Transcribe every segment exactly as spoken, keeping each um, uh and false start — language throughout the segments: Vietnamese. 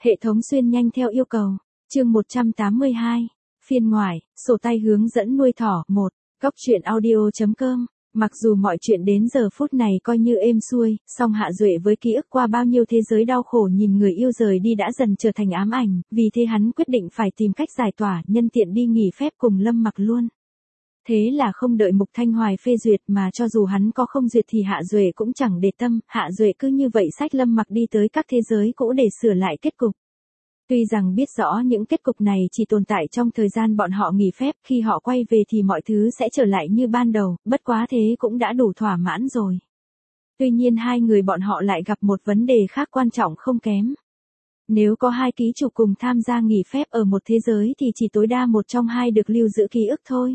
Hệ thống xuyên nhanh theo yêu cầu. Chương một trăm tám mươi hai. Phiên ngoại, sổ tay hướng dẫn nuôi thỏ. một. Góc truyện audio chấm com. Mặc dù mọi chuyện đến giờ phút này coi như êm xuôi, song Hạ Duệ với ký ức qua bao nhiêu thế giới đau khổ nhìn người yêu rời đi đã dần trở thành ám ảnh, vì thế hắn quyết định phải tìm cách giải tỏa, nhân tiện đi nghỉ phép cùng Lâm Mặc luôn. Thế là không đợi Mục Thanh Hoài phê duyệt mà cho dù hắn có không duyệt thì Hạ Duệ cũng chẳng để tâm, Hạ Duệ cứ như vậy xách Lâm Mặc đi tới các thế giới cũ để sửa lại kết cục. Tuy rằng biết rõ những kết cục này chỉ tồn tại trong thời gian bọn họ nghỉ phép, khi họ quay về thì mọi thứ sẽ trở lại như ban đầu, bất quá thế cũng đã đủ thỏa mãn rồi. Tuy nhiên hai người bọn họ lại gặp một vấn đề khác quan trọng không kém. Nếu có hai ký chủ cùng tham gia nghỉ phép ở một thế giới thì chỉ tối đa một trong hai được lưu giữ ký ức thôi.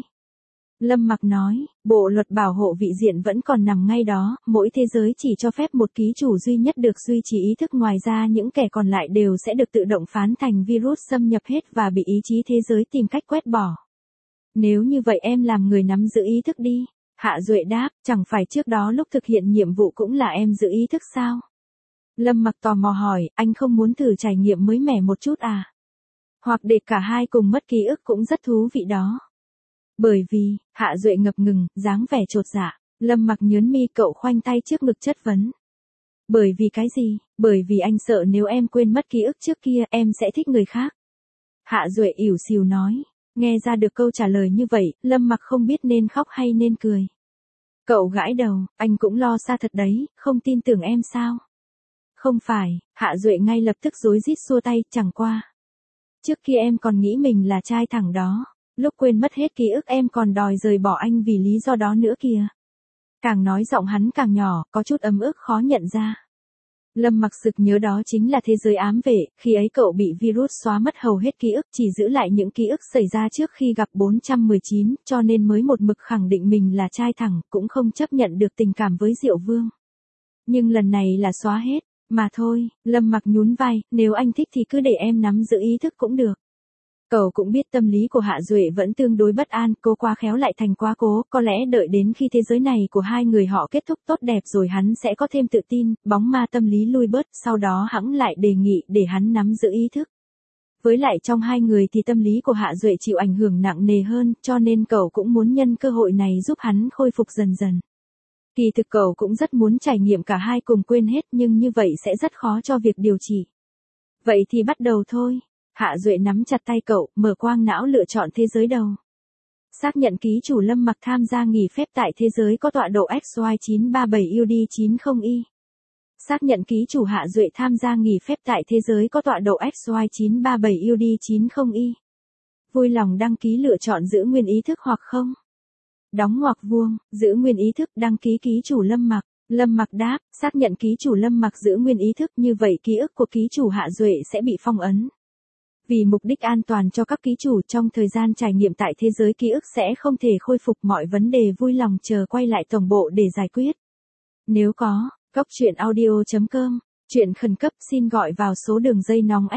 Lâm Mặc nói, bộ luật bảo hộ vị diện vẫn còn nằm ngay đó, mỗi thế giới chỉ cho phép một ký chủ duy nhất được duy trì ý thức, ngoài ra những kẻ còn lại đều sẽ được tự động phán thành virus xâm nhập hết và bị ý chí thế giới tìm cách quét bỏ. Nếu như vậy em làm người nắm giữ ý thức đi. Hạ Duệ đáp, chẳng phải trước đó lúc thực hiện nhiệm vụ cũng là em giữ ý thức sao? Lâm Mặc tò mò hỏi, anh không muốn thử trải nghiệm mới mẻ một chút à? Hoặc để cả hai cùng mất ký ức cũng rất thú vị đó. Bởi vì, Hạ Duệ ngập ngừng, dáng vẻ chột dạ. Lâm Mặc nhớn mi, cậu khoanh tay trước ngực chất vấn. Bởi vì cái gì? Bởi vì anh sợ nếu em quên mất ký ức trước kia, em sẽ thích người khác. Hạ Duệ ỉu xìu nói. Nghe ra được câu trả lời như vậy, Lâm Mặc không biết nên khóc hay nên cười. Cậu gãi đầu, anh cũng lo xa thật đấy, không tin tưởng em sao? Không phải, Hạ Duệ ngay lập tức rối rít xua tay, chẳng qua. Trước kia em còn nghĩ mình là trai thẳng đó. Lúc quên mất hết ký ức em còn đòi rời bỏ anh vì lý do đó nữa kìa. Càng nói giọng hắn càng nhỏ, có chút ấm ức khó nhận ra. Lâm Mặc sực nhớ đó chính là thế giới ám vệ, khi ấy cậu bị virus xóa mất hầu hết ký ức, chỉ giữ lại những ký ức xảy ra trước khi gặp bốn trăm mười chín, cho nên mới một mực khẳng định mình là trai thẳng, cũng không chấp nhận được tình cảm với Diệu Vương. Nhưng lần này là xóa hết, mà thôi, Lâm Mặc nhún vai, nếu anh thích thì cứ để em nắm giữ ý thức cũng được. Cậu cũng biết tâm lý của Hạ Duệ vẫn tương đối bất an, cố quá khéo lại thành quá cố, có lẽ đợi đến khi thế giới này của hai người họ kết thúc tốt đẹp rồi hắn sẽ có thêm tự tin, bóng ma tâm lý lui bớt, sau đó hẵng lại đề nghị để hắn nắm giữ ý thức. Với lại trong hai người thì tâm lý của Hạ Duệ chịu ảnh hưởng nặng nề hơn, cho nên cậu cũng muốn nhân cơ hội này giúp hắn khôi phục dần dần. Kỳ thực cậu cũng rất muốn trải nghiệm cả hai cùng quên hết, nhưng như vậy sẽ rất khó cho việc điều trị. Vậy thì bắt đầu thôi. Hạ Duệ nắm chặt tay cậu, mở quang não lựa chọn thế giới đầu. Xác nhận ký chủ Lâm Mặc tham gia nghỉ phép tại thế giới có tọa độ ích y chín ba bảy U D chín mươi Y. Xác nhận ký chủ Hạ Duệ tham gia nghỉ phép tại thế giới có tọa độ ích y chín ba bảy U D chín mươi Y. Vui lòng đăng ký lựa chọn giữ nguyên ý thức hoặc không. Đóng ngoặc vuông, giữ nguyên ý thức, đăng ký ký chủ Lâm Mặc. Lâm Mặc đáp, xác nhận ký chủ Lâm Mặc giữ nguyên ý thức, như vậy ký ức của ký chủ Hạ Duệ sẽ bị phong ấn. Vì mục đích an toàn cho các ký chủ trong thời gian trải nghiệm tại thế giới ký ức sẽ không thể khôi phục, mọi vấn đề vui lòng chờ quay lại tổng bộ để giải quyết. Nếu có, góc truyện audio chấm com, chuyện khẩn cấp xin gọi vào số đường dây nóng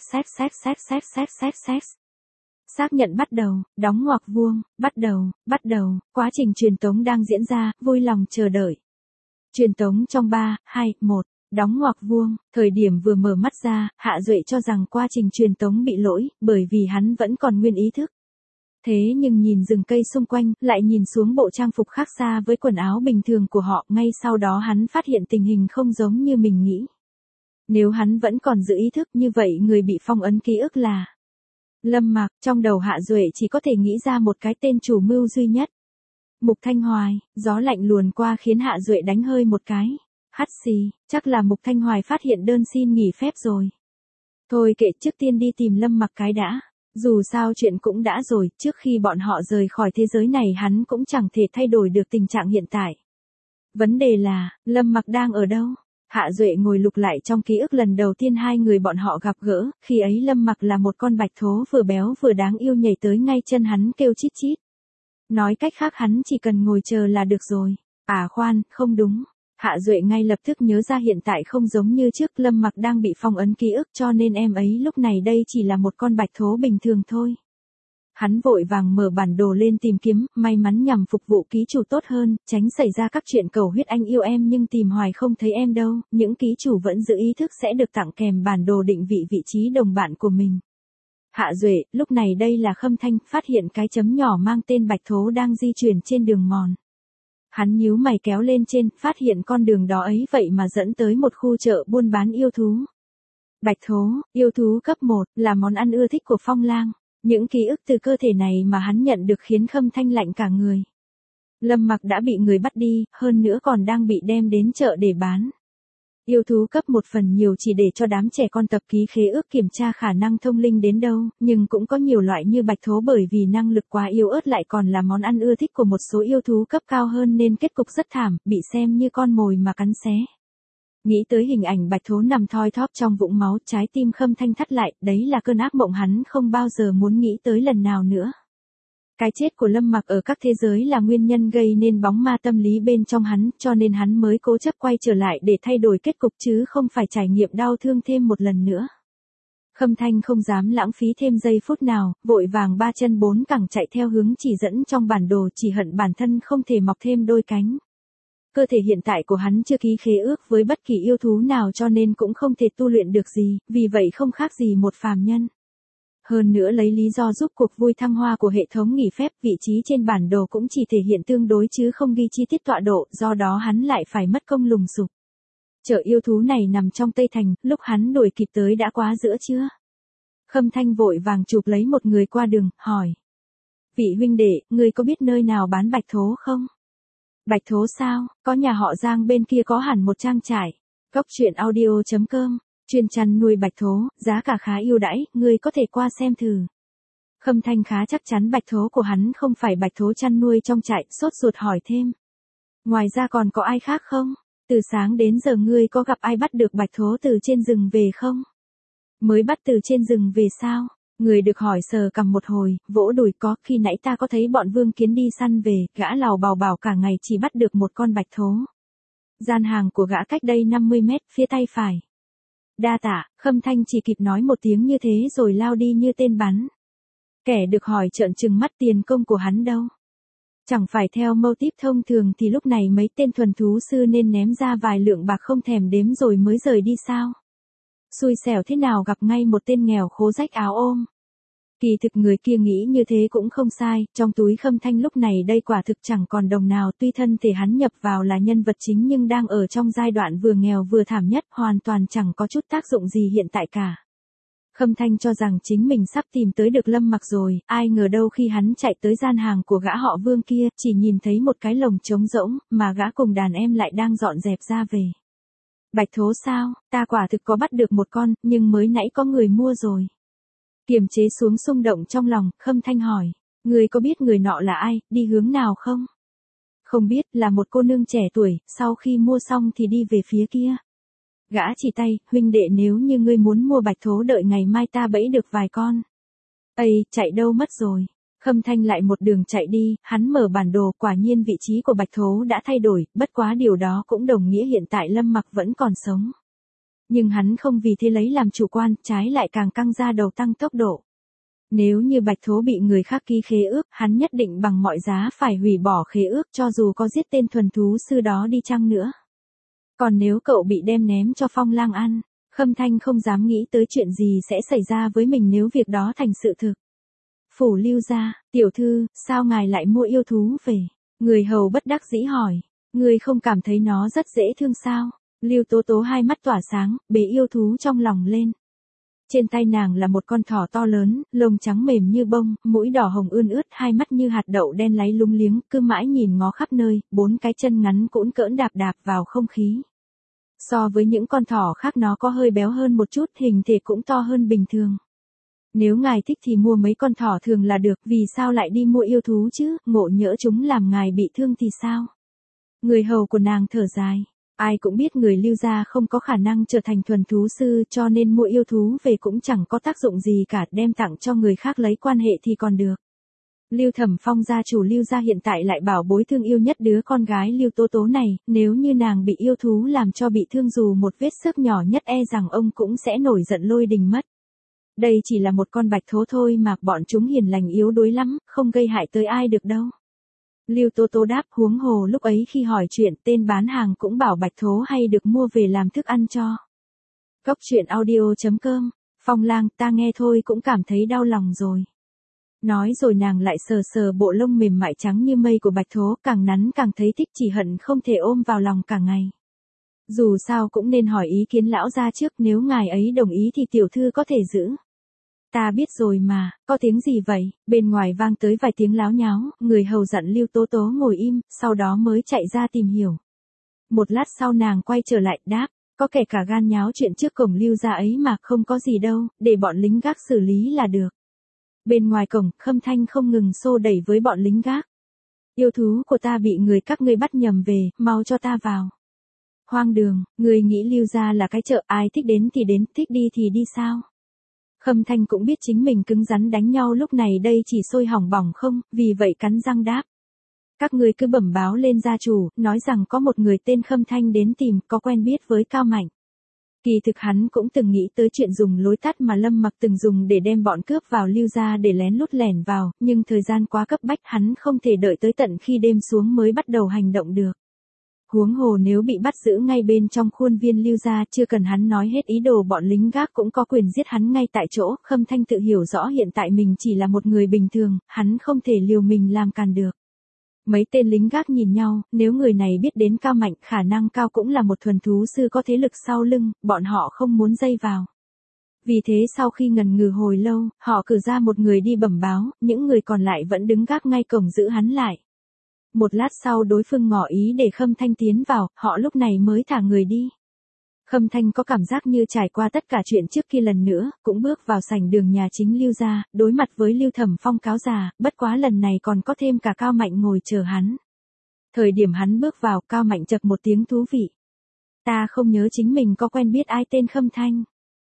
xxxxxxxxxx. Xác nhận bắt đầu, đóng ngoặc vuông, bắt đầu, bắt đầu, quá trình truyền tống đang diễn ra, vui lòng chờ đợi. Truyền tống trong ba, hai, một. Đóng ngoặc vuông, thời điểm vừa mở mắt ra, Hạ Duệ cho rằng quá trình truyền tống bị lỗi, bởi vì hắn vẫn còn nguyên ý thức. Thế nhưng nhìn rừng cây xung quanh, lại nhìn xuống bộ trang phục khác xa với quần áo bình thường của họ, ngay sau đó hắn phát hiện tình hình không giống như mình nghĩ. Nếu hắn vẫn còn giữ ý thức như vậy, người bị phong ấn ký ức là Lâm Mặc. Trong đầu Hạ Duệ chỉ có thể nghĩ ra một cái tên chủ mưu duy nhất. Mục Thanh Hoài. Gió lạnh luồn qua khiến Hạ Duệ đánh hơi một cái. Hắt xì, chắc là Mục Thanh Hoài phát hiện đơn xin nghỉ phép rồi. Thôi kệ, trước tiên đi tìm Lâm Mặc cái đã. Dù sao chuyện cũng đã rồi, trước khi bọn họ rời khỏi thế giới này hắn cũng chẳng thể thay đổi được tình trạng hiện tại. Vấn đề là, Lâm Mặc đang ở đâu? Hạ Duệ ngồi lục lại trong ký ức lần đầu tiên hai người bọn họ gặp gỡ, khi ấy Lâm Mặc là một con bạch thố vừa béo vừa đáng yêu nhảy tới ngay chân hắn kêu chít chít. Nói cách khác hắn chỉ cần ngồi chờ là được rồi. À khoan, không đúng. Hạ Duệ ngay lập tức nhớ ra hiện tại không giống như trước, Lâm Mặc đang bị phong ấn ký ức cho nên em ấy lúc này đây chỉ là một con bạch thố bình thường thôi. Hắn vội vàng mở bản đồ lên tìm kiếm, may mắn nhằm phục vụ ký chủ tốt hơn, tránh xảy ra các chuyện cầu huyết anh yêu em nhưng tìm hoài không thấy em đâu, những ký chủ vẫn giữ ý thức sẽ được tặng kèm bản đồ định vị vị trí đồng bạn của mình. Hạ Duệ, lúc này đây là Khâm Thanh, phát hiện cái chấm nhỏ mang tên Bạch Thố đang di chuyển trên đường mòn. Hắn nhíu mày kéo lên trên, phát hiện con đường đó ấy vậy mà dẫn tới một khu chợ buôn bán yêu thú. Bạch Thố, yêu thú cấp một, là món ăn ưa thích của Phong Lang. Những ký ức từ cơ thể này mà hắn nhận được khiến Khâm Thanh lạnh cả người. Lâm Mặc đã bị người bắt đi, hơn nữa còn đang bị đem đến chợ để bán. Yêu thú cấp một phần nhiều chỉ để cho đám trẻ con tập ký khế ước kiểm tra khả năng thông linh đến đâu, nhưng cũng có nhiều loại như Bạch Thố bởi vì năng lực quá yếu ớt lại còn là món ăn ưa thích của một số yêu thú cấp cao hơn nên kết cục rất thảm, bị xem như con mồi mà cắn xé. Nghĩ tới hình ảnh Bạch Thố nằm thoi thóp trong vũng máu, trái tim Khâm Thanh thắt lại, đấy là cơn ác mộng hắn không bao giờ muốn nghĩ tới lần nào nữa. Cái chết của Lâm Mặc ở các thế giới là nguyên nhân gây nên bóng ma tâm lý bên trong hắn, cho nên hắn mới cố chấp quay trở lại để thay đổi kết cục chứ không phải trải nghiệm đau thương thêm một lần nữa. Khâm Thanh không dám lãng phí thêm giây phút nào, vội vàng ba chân bốn cẳng chạy theo hướng chỉ dẫn trong bản đồ, chỉ hận bản thân không thể mọc thêm đôi cánh. Cơ thể hiện tại của hắn chưa ký khế ước với bất kỳ yêu thú nào cho nên cũng không thể tu luyện được gì, vì vậy không khác gì một phàm nhân. Hơn nữa lấy lý do giúp cuộc vui thăng hoa của hệ thống nghỉ phép, vị trí trên bản đồ cũng chỉ thể hiện tương đối chứ không ghi chi tiết tọa độ, do đó hắn lại phải mất công lùng sục. Chợ yêu thú này nằm trong Tây Thành, lúc hắn đuổi kịp tới đã quá giữa trưa. Khâm Thanh vội vàng chụp lấy một người qua đường, hỏi. Vị huynh đệ, người có biết nơi nào bán Bạch Thố không? Bạch Thố sao, có nhà họ Giang bên kia có hẳn một trang trại. Góc truyện audio chấm com, chuyên chăn nuôi Bạch Thố, giá cả khá ưu đãi, ngươi có thể qua xem thử. Khâm Thanh khá chắc chắn Bạch Thố của hắn không phải Bạch Thố chăn nuôi trong trại, sốt ruột hỏi thêm. Ngoài ra còn có ai khác không? Từ sáng đến giờ ngươi có gặp ai bắt được Bạch Thố từ trên rừng về không? Mới bắt từ trên rừng về sao? Người được hỏi sờ cằm một hồi, vỗ đùi có, khi nãy ta có thấy bọn Vương Kiến đi săn về, gã lào bào bảo cả ngày chỉ bắt được một con Bạch Thố. Gian hàng của gã cách đây năm mươi mét, phía tay phải. Đa tạ, Khâm Thanh chỉ kịp nói một tiếng như thế rồi lao đi như tên bắn. Kẻ được hỏi trợn trừng mắt, tiền công của hắn đâu? Chẳng phải theo mâu típ thông thường thì lúc này mấy tên thuần thú sư nên ném ra vài lượng bạc không thèm đếm rồi mới rời đi sao? Xui xẻo thế nào gặp ngay một tên nghèo khố rách áo ôm. Kỳ thực người kia nghĩ như thế cũng không sai, trong túi Khâm Thanh lúc này đây quả thực chẳng còn đồng nào, tuy thân thể hắn nhập vào là nhân vật chính nhưng đang ở trong giai đoạn vừa nghèo vừa thảm nhất, hoàn toàn chẳng có chút tác dụng gì hiện tại cả. Khâm Thanh cho rằng chính mình sắp tìm tới được Lâm Mặc rồi, ai ngờ đâu khi hắn chạy tới gian hàng của gã họ Vương kia, chỉ nhìn thấy một cái lồng trống rỗng, mà gã cùng đàn em lại đang dọn dẹp ra về. Bạch Thố sao, ta quả thực có bắt được một con, nhưng mới nãy có người mua rồi. Kiềm chế xuống xung động trong lòng, Khâm Thanh hỏi, người có biết người nọ là ai, đi hướng nào không? Không biết, là một cô nương trẻ tuổi, sau khi mua xong thì đi về phía kia. Gã chỉ tay, huynh đệ nếu như ngươi muốn mua Bạch Thố đợi ngày mai ta bẫy được vài con. Ây, chạy đâu mất rồi. Khâm Thanh lại một đường chạy đi, hắn mở bản đồ, quả nhiên vị trí của Bạch Thố đã thay đổi, bất quá điều đó cũng đồng nghĩa hiện tại Lâm Mặc vẫn còn sống. Nhưng hắn không vì thế lấy làm chủ quan, trái lại càng căng ra đầu tăng tốc độ. Nếu như Bạch Thố bị người khác ký khế ước, hắn nhất định bằng mọi giá phải hủy bỏ khế ước cho dù có giết tên thuần thú sư đó đi chăng nữa. Còn nếu cậu bị đem ném cho Phong Lang ăn, Khâm Thanh không dám nghĩ tới chuyện gì sẽ xảy ra với mình nếu việc đó thành sự thực. Phủ Lưu gia, tiểu thư, sao ngài lại mua yêu thú về? Người hầu bất đắc dĩ hỏi, người không cảm thấy nó rất dễ thương sao? Lưu Tố Tố hai mắt tỏa sáng, bế yêu thú trong lòng lên. Trên tay nàng là một con thỏ to lớn, lông trắng mềm như bông, mũi đỏ hồng ươn ướt, hai mắt như hạt đậu đen láy lúng liếng, cứ mãi nhìn ngó khắp nơi, bốn cái chân ngắn cũn cỡn đạp đạp vào không khí. So với những con thỏ khác nó có hơi béo hơn một chút, hình thể cũng to hơn bình thường. Nếu ngài thích thì mua mấy con thỏ thường là được, vì sao lại đi mua yêu thú chứ, ngộ nhỡ chúng làm ngài bị thương thì sao? Người hầu của nàng thở dài. Ai cũng biết người Lưu gia không có khả năng trở thành thuần thú sư cho nên mua yêu thú về cũng chẳng có tác dụng gì cả, đem tặng cho người khác lấy quan hệ thì còn được. Lưu Thẩm Phong gia chủ Lưu gia hiện tại lại bảo bối thương yêu nhất đứa con gái Lưu Tố Tố này, nếu như nàng bị yêu thú làm cho bị thương dù một vết xước nhỏ nhất e rằng ông cũng sẽ nổi giận lôi đình mất. Đây chỉ là một con bạch thố thôi mà, bọn chúng hiền lành yếu đuối lắm, không gây hại tới ai được đâu. Lưu Tố Tố đáp, huống hồ lúc ấy khi hỏi chuyện, tên bán hàng cũng bảo bạch thố hay được mua về làm thức ăn cho. Cốc truyện audio chấm com, Phong Lang, ta nghe thôi cũng cảm thấy đau lòng rồi. Nói rồi nàng lại sờ sờ bộ lông mềm mại trắng như mây của bạch thố, càng nắn càng thấy thích, chỉ hận không thể ôm vào lòng cả ngày. Dù sao cũng nên hỏi ý kiến lão gia trước, nếu ngài ấy đồng ý thì tiểu thư có thể giữ. Ta biết rồi mà, có tiếng gì vậy? Bên ngoài vang tới vài tiếng láo nháo, người hầu dặn Lưu Tố Tố ngồi im, sau đó mới chạy ra tìm hiểu. Một lát sau nàng quay trở lại, đáp, có kẻ cả gan nháo chuyện trước cổng Lưu gia ấy mà, không có gì đâu, để bọn lính gác xử lý là được. Bên ngoài cổng, Khâm Thanh không ngừng xô đẩy với bọn lính gác. Yêu thú của ta bị người các ngươi bắt nhầm về, mau cho ta vào. Hoang đường, người nghĩ Lưu gia là cái chợ, ai thích đến thì đến, thích đi thì đi sao? Khâm Thanh cũng biết chính mình cứng rắn đánh nhau lúc này đây chỉ sôi hỏng bỏng không, vì vậy cắn răng đáp. Các ngươi cứ bẩm báo lên gia chủ, nói rằng có một người tên Khâm Thanh đến tìm, có quen biết với Cao Mạnh. Kỳ thực hắn cũng từng nghĩ tới chuyện dùng lối tắt mà Lâm Mặc từng dùng để đem bọn cướp vào Lưu gia để lén lút lẻn vào, nhưng thời gian quá cấp bách, hắn không thể đợi tới tận khi đêm xuống mới bắt đầu hành động được. Huống hồ nếu bị bắt giữ ngay bên trong khuôn viên Lưu gia, chưa cần hắn nói hết ý đồ, bọn lính gác cũng có quyền giết hắn ngay tại chỗ. Khâm Thanh tự hiểu rõ hiện tại mình chỉ là một người bình thường, hắn không thể liều mình làm càn được. Mấy tên lính gác nhìn nhau, nếu người này biết đến Cao Mạnh, khả năng cao cũng là một thuần thú sư có thế lực sau lưng, bọn họ không muốn dây vào. Vì thế sau khi ngần ngừ hồi lâu, họ cử ra một người đi bẩm báo, những người còn lại vẫn đứng gác ngay cổng giữ hắn lại. Một lát sau đối phương ngỏ ý để Khâm Thanh tiến vào, họ lúc này mới thả người đi. Khâm Thanh có cảm giác như trải qua tất cả chuyện trước kia lần nữa, cũng bước vào sảnh đường nhà chính Lưu gia, đối mặt với Lưu Thẩm Phong cáo già, bất quá lần này còn có thêm cả Cao Mạnh ngồi chờ hắn. Thời điểm hắn bước vào, Cao Mạnh chậc một tiếng thú vị. Ta không nhớ chính mình có quen biết ai tên Khâm Thanh.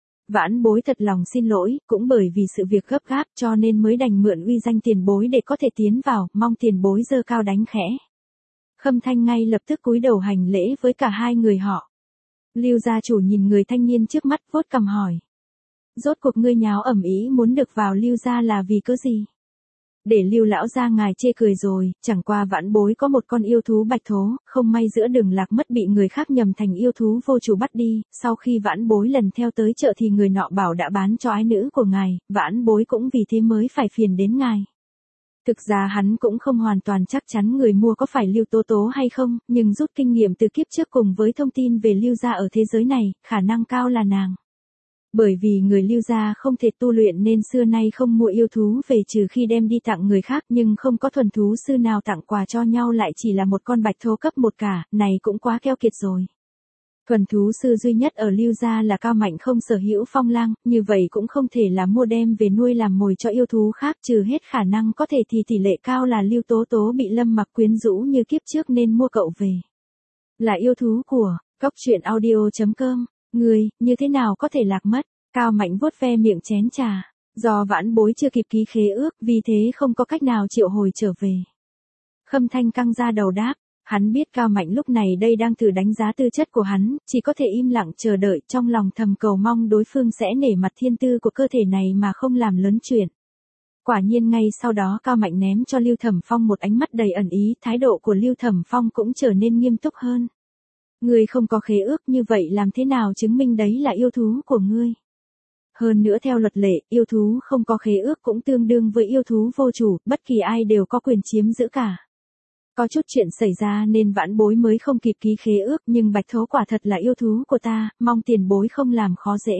Vãn Bối thật lòng xin lỗi, cũng bởi vì sự việc gấp gáp cho nên mới đành mượn uy danh tiền bối để có thể tiến vào, mong tiền bối giơ cao đánh khẽ. Khâm Thanh ngay lập tức cúi đầu hành lễ với cả hai người họ. Lưu gia chủ nhìn người thanh niên trước mắt, vuốt cằm hỏi. Rốt cuộc ngươi nháo ầm ĩ muốn được vào Lưu gia là vì cớ gì? Để Lưu lão gia ngài chê cười rồi, chẳng qua Vãn Bối có một con yêu thú bạch thố, không may giữa đường lạc mất bị người khác nhầm thành yêu thú vô chủ bắt đi, sau khi Vãn Bối lần theo tới chợ thì người nọ bảo đã bán cho ái nữ của ngài, Vãn Bối cũng vì thế mới phải phiền đến ngài. Thực ra hắn cũng không hoàn toàn chắc chắn người mua có phải Lưu Tố Tố hay không, nhưng rút kinh nghiệm từ kiếp trước cùng với thông tin về Lưu gia ở thế giới này, khả năng cao là nàng. Bởi vì người Lưu gia không thể tu luyện nên xưa nay không mua yêu thú về trừ khi đem đi tặng người khác, nhưng không có thuần thú sư nào tặng quà cho nhau lại chỉ là một con bạch thố cấp một cả, này cũng quá keo kiệt rồi. Thuần thú sư duy nhất ở Lưu gia là Cao Mạnh không sở hữu Phong Lang, như vậy cũng không thể là mua đem về nuôi làm mồi cho yêu thú khác, trừ hết khả năng có thể thì tỷ lệ cao là Lưu Tố Tố bị Lâm Mặc quyến rũ như kiếp trước nên mua cậu về. Là yêu thú của cốc truyện audio chấm com, người, như thế nào có thể lạc mất? Cao Mạnh vuốt ve miệng chén trà, do Vãn Bối chưa kịp ký khế ước, vì thế không có cách nào triệu hồi trở về. Khâm Thanh căng ra đầu đáp. Hắn biết Cao Mạnh lúc này đây đang thử đánh giá tư chất của hắn, chỉ có thể im lặng chờ đợi, trong lòng thầm cầu mong đối phương sẽ nể mặt thiên tư của cơ thể này mà không làm lớn chuyện. Quả nhiên ngay sau đó Cao Mạnh ném cho Lưu Thẩm Phong một ánh mắt đầy ẩn ý, thái độ của Lưu Thẩm Phong cũng trở nên nghiêm túc hơn. Ngươi không có khế ước như vậy làm thế nào chứng minh đấy là yêu thú của ngươi? Hơn nữa theo luật lệ, yêu thú không có khế ước cũng tương đương với yêu thú vô chủ, bất kỳ ai đều có quyền chiếm giữ cả. Có chút chuyện xảy ra nên Vãn Bối mới không kịp ký khế ước, nhưng bạch thố quả thật là yêu thú của ta, mong tiền bối không làm khó dễ.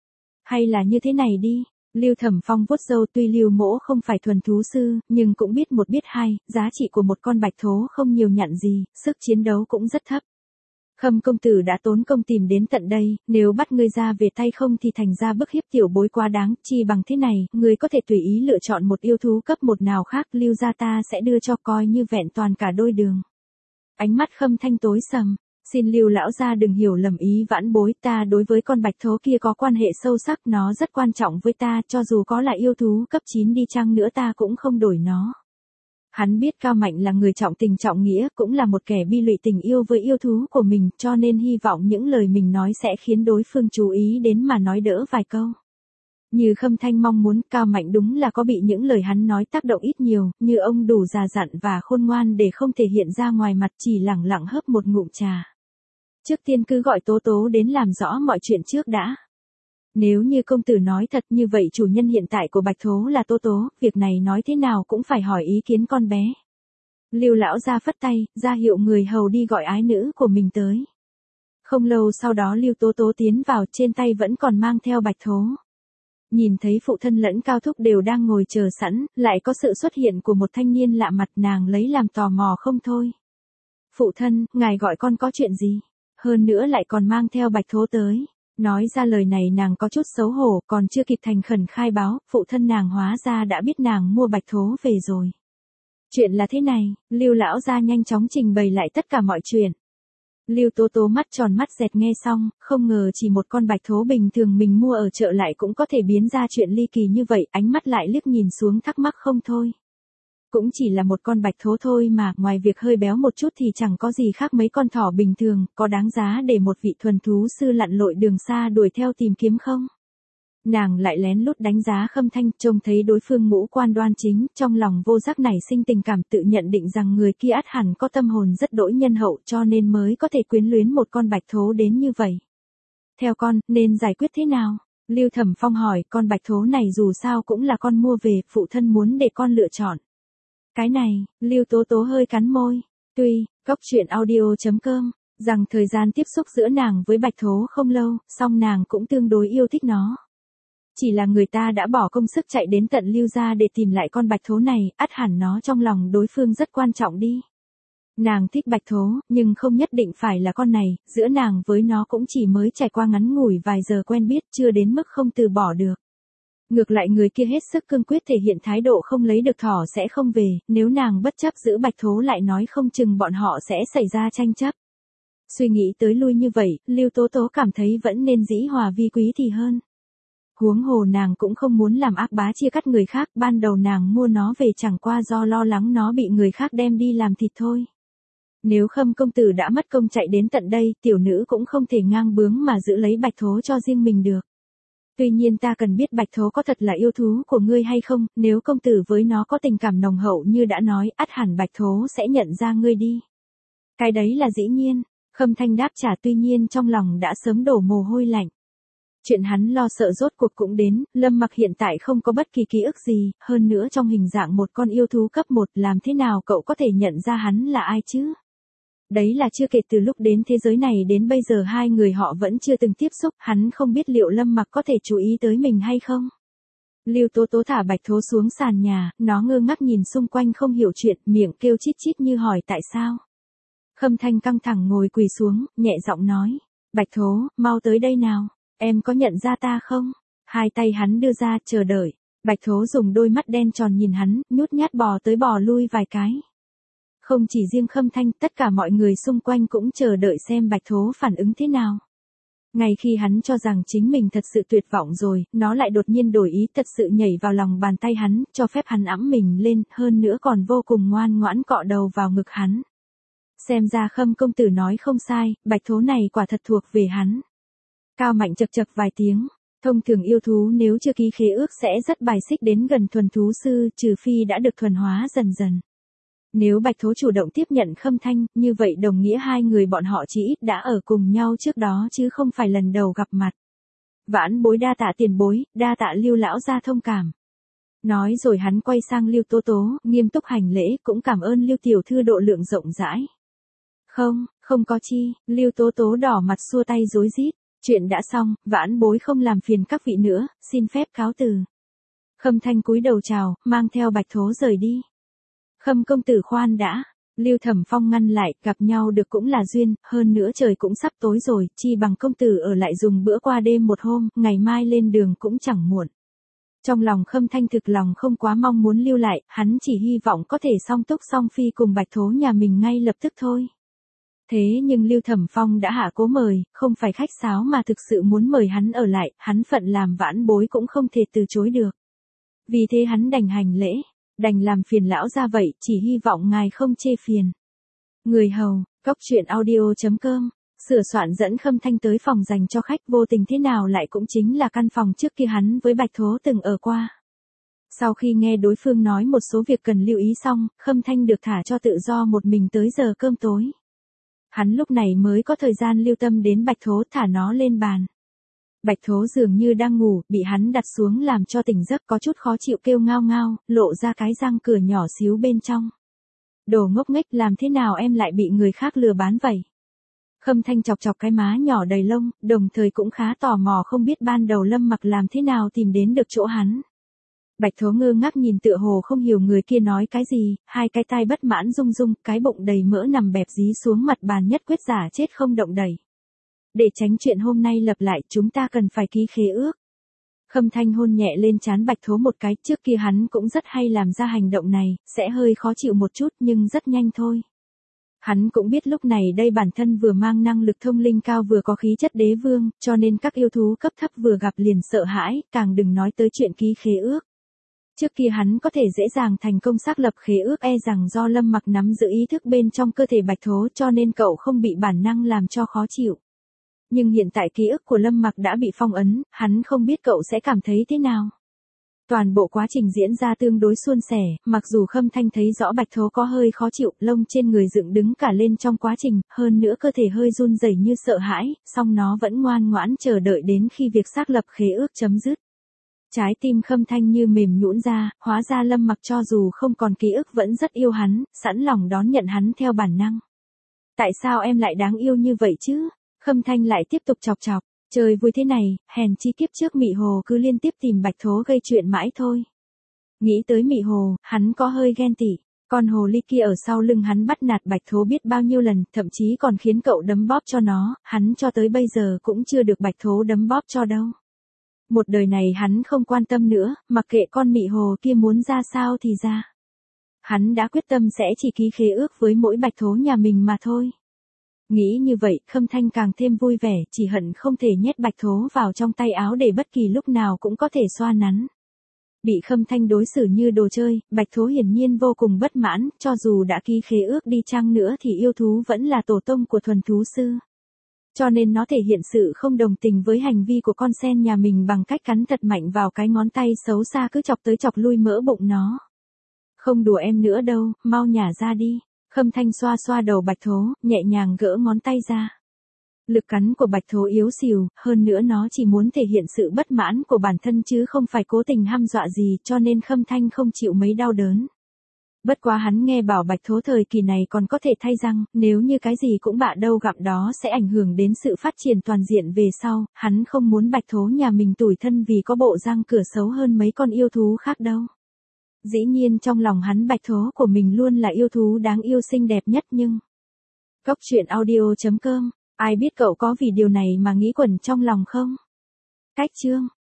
Hay là như thế này đi, Lưu Thẩm Phong vuốt râu, tuy Lưu mỗ không phải thuần thú sư, nhưng cũng biết một biết hai, giá trị của một con bạch thố không nhiều nhặn gì, sức chiến đấu cũng rất thấp. Khâm công tử đã tốn công tìm đến tận đây, nếu bắt ngươi ra về tay không thì thành ra bức hiếp tiểu bối quá đáng, chi bằng thế này, ngươi có thể tùy ý lựa chọn một yêu thú cấp một nào khác, Lưu gia ta sẽ đưa cho coi như vẹn toàn cả đôi đường. Ánh mắt Khâm Thanh tối sầm, xin Lưu lão gia đừng hiểu lầm ý Vãn Bối, ta đối với con bạch thố kia có quan hệ sâu sắc, nó rất quan trọng với ta, cho dù có là yêu thú cấp chín đi chăng nữa ta cũng không đổi nó. Hắn biết Cao Mạnh là người trọng tình trọng nghĩa, cũng là một kẻ bi lụy tình yêu với yêu thú của mình, cho nên hy vọng những lời mình nói sẽ khiến đối phương chú ý đến mà nói đỡ vài câu. Như Khâm Thanh mong muốn, Cao Mạnh đúng là có bị những lời hắn nói tác động ít nhiều, như ông đủ già dặn và khôn ngoan để không thể hiện ra ngoài mặt, chỉ lẳng lặng hớp một ngụm trà. Trước tiên cứ gọi Tố Tố đến làm rõ mọi chuyện trước đã. Nếu như công tử nói thật như vậy, chủ nhân hiện tại của Bạch Thố là Tố Tố, việc này nói thế nào cũng phải hỏi ý kiến con bé. Lưu lão ra phất tay, ra hiệu người hầu đi gọi ái nữ của mình tới. Không lâu sau đó Lưu Tố Tố tiến vào, trên tay vẫn còn mang theo Bạch Thố. Nhìn thấy phụ thân lẫn Cao Thúc đều đang ngồi chờ sẵn, lại có sự xuất hiện của một thanh niên lạ mặt, nàng lấy làm tò mò không thôi. Phụ thân, ngài gọi con có chuyện gì? Hơn nữa lại còn mang theo Bạch Thố tới. Nói ra lời này nàng có chút xấu hổ, còn chưa kịp thành khẩn khai báo, phụ thân nàng hóa ra đã biết nàng mua Bạch Thố về rồi. Chuyện là thế này, Lưu lão gia nhanh chóng trình bày lại tất cả mọi chuyện. Lưu Tố Tố mắt tròn mắt dẹt nghe xong, không ngờ chỉ một con Bạch Thố bình thường mình mua ở chợ lại cũng có thể biến ra chuyện ly kỳ như vậy, ánh mắt lại liếc nhìn xuống thắc mắc không thôi. Cũng chỉ là một con Bạch Thố thôi mà, ngoài việc hơi béo một chút thì chẳng có gì khác mấy con thỏ bình thường, có đáng giá để một vị thuần thú sư lặn lội đường xa đuổi theo tìm kiếm không? Nàng lại lén lút đánh giá Khâm Thanh, trông thấy đối phương ngũ quan đoan chính, trong lòng vô giác nảy sinh tình cảm, tự nhận định rằng người kia ắt hẳn có tâm hồn rất đỗi nhân hậu, cho nên mới có thể quyến luyến một con Bạch Thố đến như vậy. Theo con, nên giải quyết thế nào? Lưu Thẩm Phong hỏi, con Bạch Thố này dù sao cũng là con mua về, phụ thân muốn để con lựa chọn. Cái này, Lưu Tố Tố hơi cắn môi. Tuy, góc truyện audio chấm com, rằng thời gian tiếp xúc giữa nàng với Bạch Thố không lâu, song nàng cũng tương đối yêu thích nó. Chỉ là người ta đã bỏ công sức chạy đến tận Lưu gia để tìm lại con Bạch Thố này, ắt hẳn nó trong lòng đối phương rất quan trọng đi. Nàng thích Bạch Thố, nhưng không nhất định phải là con này, giữa nàng với nó cũng chỉ mới trải qua ngắn ngủi vài giờ quen biết, chưa đến mức không từ bỏ được. Ngược lại người kia hết sức cương quyết thể hiện thái độ không lấy được thỏ sẽ không về, nếu nàng bất chấp giữ Bạch Thố lại nói không chừng bọn họ sẽ xảy ra tranh chấp. Suy nghĩ tới lui như vậy, Lưu Tố Tố cảm thấy vẫn nên dĩ hòa vi quý thì hơn. Huống hồ nàng cũng không muốn làm ác bá chia cắt người khác, ban đầu nàng mua nó về chẳng qua do lo lắng nó bị người khác đem đi làm thịt thôi. Nếu Khâm công tử đã mất công chạy đến tận đây, tiểu nữ cũng không thể ngang bướng mà giữ lấy Bạch Thố cho riêng mình được. Tuy nhiên ta cần biết Bạch Thố có thật là yêu thú của ngươi hay không, nếu công tử với nó có tình cảm nồng hậu như đã nói, ắt hẳn Bạch Thố sẽ nhận ra ngươi đi. Cái đấy là dĩ nhiên, Khâm Thanh đáp trả, tuy nhiên trong lòng đã sớm đổ mồ hôi lạnh. Chuyện hắn lo sợ rốt cuộc cũng đến, Lâm Mặc hiện tại không có bất kỳ ký ức gì, hơn nữa trong hình dạng một con yêu thú cấp một, làm thế nào cậu có thể nhận ra hắn là ai chứ? Đấy là chưa kể từ lúc đến thế giới này đến bây giờ hai người họ vẫn chưa từng tiếp xúc, hắn không biết liệu Lâm Mặc có thể chú ý tới mình hay không. Lưu Tố Tố thả Bạch Thố xuống sàn nhà, nó ngơ ngác nhìn xung quanh không hiểu chuyện, miệng kêu chít chít như hỏi tại sao. Khâm Thanh căng thẳng ngồi quỳ xuống, nhẹ giọng nói, Bạch Thố, mau tới đây nào, em có nhận ra ta không? Hai tay hắn đưa ra, chờ đợi. Bạch Thố dùng đôi mắt đen tròn nhìn hắn, nhút nhát bò tới bò lui vài cái. Không chỉ riêng Khâm Thanh, tất cả mọi người xung quanh cũng chờ đợi xem Bạch Thố phản ứng thế nào. Ngay khi hắn cho rằng chính mình thật sự tuyệt vọng rồi, nó lại đột nhiên đổi ý, thật sự nhảy vào lòng bàn tay hắn, cho phép hắn ẵm mình lên, hơn nữa còn vô cùng ngoan ngoãn cọ đầu vào ngực hắn. Xem ra Khâm công tử nói không sai, Bạch Thố này quả thật thuộc về hắn. Cao Mạnh chậc chậc vài tiếng. Thông thường yêu thú nếu chưa ký khế ước sẽ rất bài xích đến gần thuần thú sư, trừ phi đã được thuần hóa dần dần. Nếu Bạch Thố chủ động tiếp nhận Khâm Thanh, như vậy đồng nghĩa hai người bọn họ chỉ ít đã ở cùng nhau trước đó chứ không phải lần đầu gặp mặt. Vãn bối đa tạ tiền bối, đa tạ Lưu lão gia thông cảm. Nói rồi hắn quay sang Lưu Tố Tố, nghiêm túc hành lễ, cũng cảm ơn Lưu tiểu thư độ lượng rộng rãi. Không, không có chi, Lưu Tố Tố đỏ mặt xua tay rối rít. Chuyện đã xong, vãn bối không làm phiền các vị nữa, xin phép cáo từ. Khâm Thanh cúi đầu chào, mang theo Bạch Thố rời đi. Khâm công tử khoan đã, Lưu Thẩm Phong ngăn lại, gặp nhau được cũng là duyên, hơn nữa trời cũng sắp tối rồi, chi bằng công tử ở lại dùng bữa qua đêm một hôm, ngày mai lên đường cũng chẳng muộn. Trong lòng Khâm Thanh thực lòng không quá mong muốn lưu lại, hắn chỉ hy vọng có thể song túc song phi cùng Bạch Thố nhà mình ngay lập tức thôi. Thế nhưng Lưu Thẩm Phong đã hạ cố mời, không phải khách sáo mà thực sự muốn mời hắn ở lại, hắn phận làm vãn bối cũng không thể từ chối được. Vì thế hắn đành hành lễ, đành làm phiền lão ra vậy, chỉ hy vọng ngài không chê phiền. Người hầu, góc truyện audio chấm com Sửa soạn dẫn Khâm Thanh tới phòng dành cho khách, vô tình thế nào lại cũng chính là căn phòng trước kia hắn với Bạch Thố từng ở qua. Sau khi nghe đối phương nói một số việc cần lưu ý xong, Khâm Thanh được thả cho tự do một mình tới giờ cơm tối. Hắn lúc này mới có thời gian lưu tâm đến Bạch Thố, thả nó lên bàn. Bạch Thố dường như đang ngủ, bị hắn đặt xuống làm cho tỉnh giấc, có chút khó chịu kêu ngao ngao, lộ ra cái răng cửa nhỏ xíu bên trong. Đồ ngốc nghếch, làm thế nào em lại bị người khác lừa bán vậy? Khâm Thanh chọc chọc cái má nhỏ đầy lông, đồng thời cũng khá tò mò không biết ban đầu Lâm Mặc làm thế nào tìm đến được chỗ hắn. Bạch Thố ngơ ngác nhìn tựa hồ không hiểu người kia nói cái gì, hai cái tai bất mãn rung rung, cái bụng đầy mỡ nằm bẹp dí xuống mặt bàn, nhất quyết giả chết không động đẩy. Để tránh chuyện hôm nay lặp lại, chúng ta cần phải ký khế ước. Khâm Thanh hôn nhẹ lên trán Bạch Thố một cái, trước kia hắn cũng rất hay làm ra hành động này, sẽ hơi khó chịu một chút nhưng rất nhanh thôi. Hắn cũng biết lúc này đây bản thân vừa mang năng lực thông linh cao vừa có khí chất đế vương, cho nên các yêu thú cấp thấp vừa gặp liền sợ hãi, càng đừng nói tới chuyện ký khế ước. Trước kia hắn có thể dễ dàng thành công xác lập khế ước, e rằng do Lâm Mặc nắm giữ ý thức bên trong cơ thể Bạch Thố cho nên cậu không bị bản năng làm cho khó chịu. Nhưng hiện tại ký ức của Lâm Mặc đã bị phong ấn, hắn không biết cậu sẽ cảm thấy thế nào. Toàn bộ quá trình diễn ra tương đối suôn sẻ, mặc dù Khâm Thanh thấy rõ Bạch Thố có hơi khó chịu, lông trên người dựng đứng cả lên trong quá trình, hơn nữa cơ thể hơi run rẩy như sợ hãi, song nó vẫn ngoan ngoãn chờ đợi đến khi việc xác lập khế ước chấm dứt. Trái tim Khâm Thanh như mềm nhũn ra, hóa ra Lâm Mặc cho dù không còn ký ức vẫn rất yêu hắn, sẵn lòng đón nhận hắn theo bản năng. Tại sao em lại đáng yêu như vậy chứ? Khâm Thanh lại tiếp tục chọc chọc. Trời vui thế này, hèn chi kiếp trước Mị Hồ cứ liên tiếp tìm Bạch Thố gây chuyện mãi thôi. Nghĩ tới Mị Hồ, hắn có hơi ghen tị. Con hồ ly kia ở sau lưng hắn bắt nạt Bạch Thố biết bao nhiêu lần, thậm chí còn khiến cậu đấm bóp cho nó, hắn cho tới bây giờ cũng chưa được Bạch Thố đấm bóp cho đâu. Một đời này hắn không quan tâm nữa, mặc kệ con Mị Hồ kia muốn ra sao thì ra. Hắn đã quyết tâm sẽ chỉ ký khế ước với mỗi Bạch Thố nhà mình mà thôi. Nghĩ như vậy, Khâm Thanh càng thêm vui vẻ, chỉ hận không thể nhét Bạch Thố vào trong tay áo để bất kỳ lúc nào cũng có thể xoa nắn. Bị Khâm Thanh đối xử như đồ chơi, Bạch Thố hiển nhiên vô cùng bất mãn, cho dù đã ký khế ước đi chăng nữa thì yêu thú vẫn là tổ tông của thuần thú sư. Cho nên nó thể hiện sự không đồng tình với hành vi của con sen nhà mình bằng cách cắn thật mạnh vào cái ngón tay xấu xa cứ chọc tới chọc lui mỡ bụng nó. Không đùa em nữa đâu, mau nhả ra đi. Khâm Thanh xoa xoa đầu Bạch Thố, nhẹ nhàng gỡ ngón tay ra. Lực cắn của Bạch Thố yếu xìu, hơn nữa nó chỉ muốn thể hiện sự bất mãn của bản thân chứ không phải cố tình hăm dọa gì, cho nên Khâm Thanh không chịu mấy đau đớn. Bất quá hắn nghe bảo Bạch Thố thời kỳ này còn có thể thay răng, nếu như cái gì cũng bạ đâu gặm đó sẽ ảnh hưởng đến sự phát triển toàn diện về sau, hắn không muốn Bạch Thố nhà mình tủi thân vì có bộ răng cửa xấu hơn mấy con yêu thú khác đâu. Dĩ nhiên trong lòng hắn Bạch Thố của mình luôn là yêu thú đáng yêu xinh đẹp nhất nhưng... Cốc truyện audio chấm com, ai biết cậu có vì điều này mà nghĩ quẩn trong lòng không? Cách chương